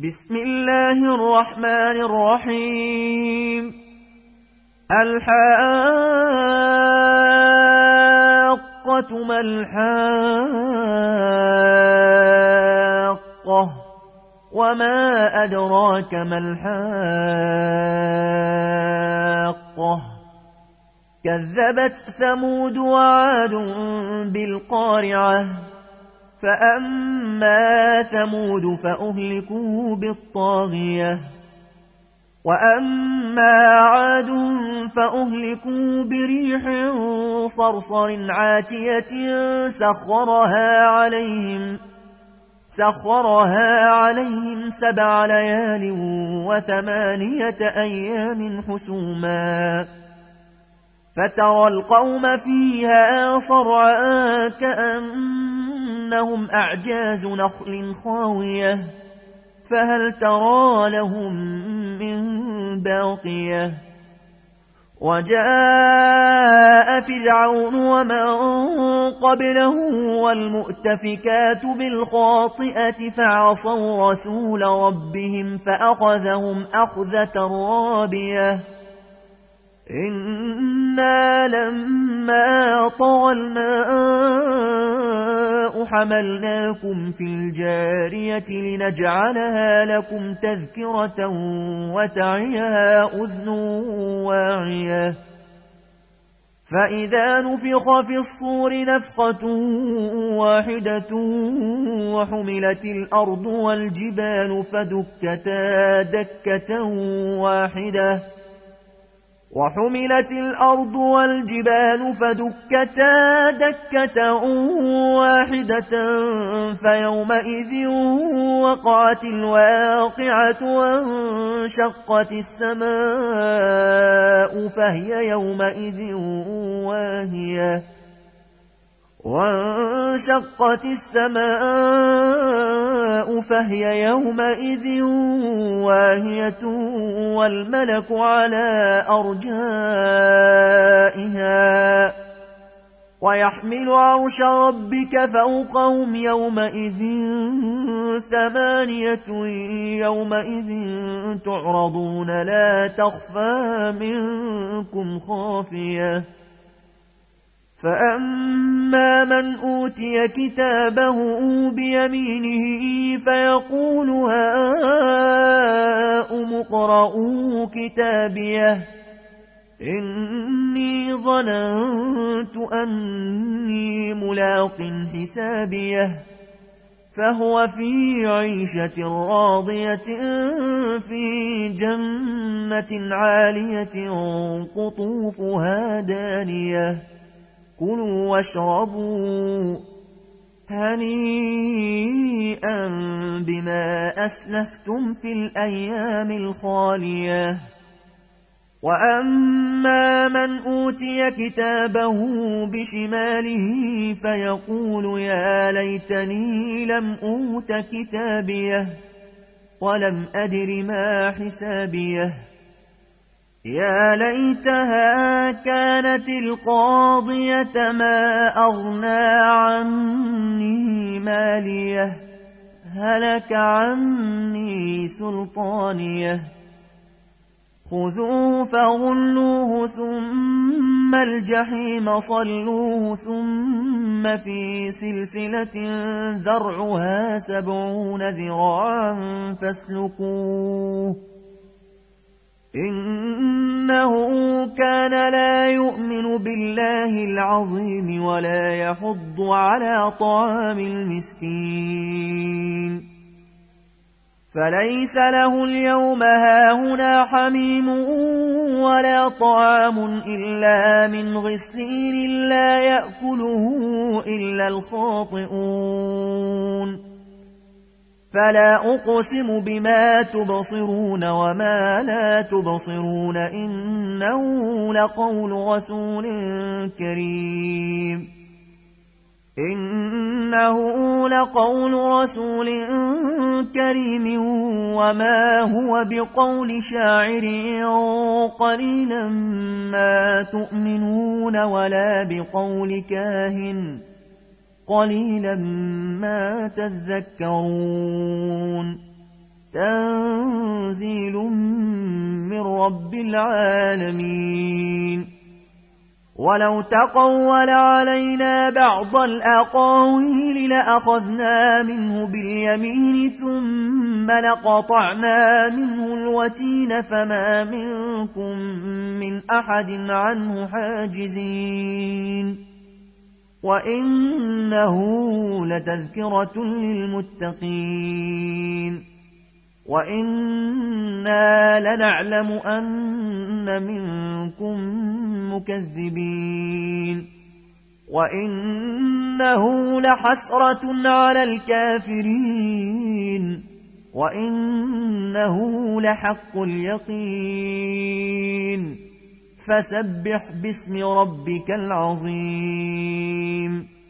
بسم الله الرحمن الرحيم. الحاقة ما الحاقة وما أدراك ما الحاقة كذبت ثمود وعاد بالقارعة فأما ثمود فأهلكوا بالطاغية وأما عاد فأهلكوا بريح صرصر عاتية سخرها عليهم 7 ليال و8 أيام حسوما فترى القوم فيها صرعا كأنهم أعجاز نخل خاوية فهل ترى لهم من باقية وجاء فرعون ومن قبله والمؤتفكات بالخاطئة فعصوا رسول ربهم فأخذهم أخذة رابية إنا لما طغى الماء حملناكم في الجارية لنجعلها لكم تذكرة وتعيها أذن واعية فإذا نفخ في الصور نفخة واحدة وحملت الأرض والجبال فدكتا دكة واحدة فيومئذ وقعت الواقعة وانشقت السماء فهي يومئذ واهية والملك على أرجائها ويحمل عرش ربك فوقهم يومئذ 8 يومئذ تعرضون لا تخفى منكم خافية فأما من أوتي كتابه بيمينه فيقول هاؤم اقرءوا كتابيه إني ظننت أني ملاق حسابيه فهو في عيشة راضية في جنة عالية قطوفها دانية كلوا واشربوا هنيئا بما أسلفتم في الأيام الخالية وأما من أوتي كتابه بشماله فيقول يا ليتني لم أوت كتابيه ولم أدر ما حسابيه يا ليتها كانت القاضية ما أغنى عني ماليه هلك عني سلطانيه خذوه فغلوه ثم الجحيم صلوه ثم في سلسلة ذرعها 70 ذراعا فاسلكوه إنه كان لا يؤمن بالله العظيم ولا يحض على طعام المسكين فليس له اليوم هاهنا حميم ولا طعام إلا من غسلين لا يأكله إلا الخاطئون فلا أقسم بما تبصرون وما لا تبصرون إنه لقول رسول كريم وما هو بقول شاعر قليلا ما تؤمنون ولا بقول كاهن قليلا ما تذكرون تنزيل من رب العالمين ولو تقول علينا بعض الأقاويل لأخذنا منه باليمين ثم لقطعنا منه الوتين فما منكم من أحد عنه حاجزين وإنه لتذكرة للمتقين وإنا لنعلم أن منكم مكذبين وإنه لحسرة على الكافرين وإنه لحق اليقين فسبح باسم ربك العظيم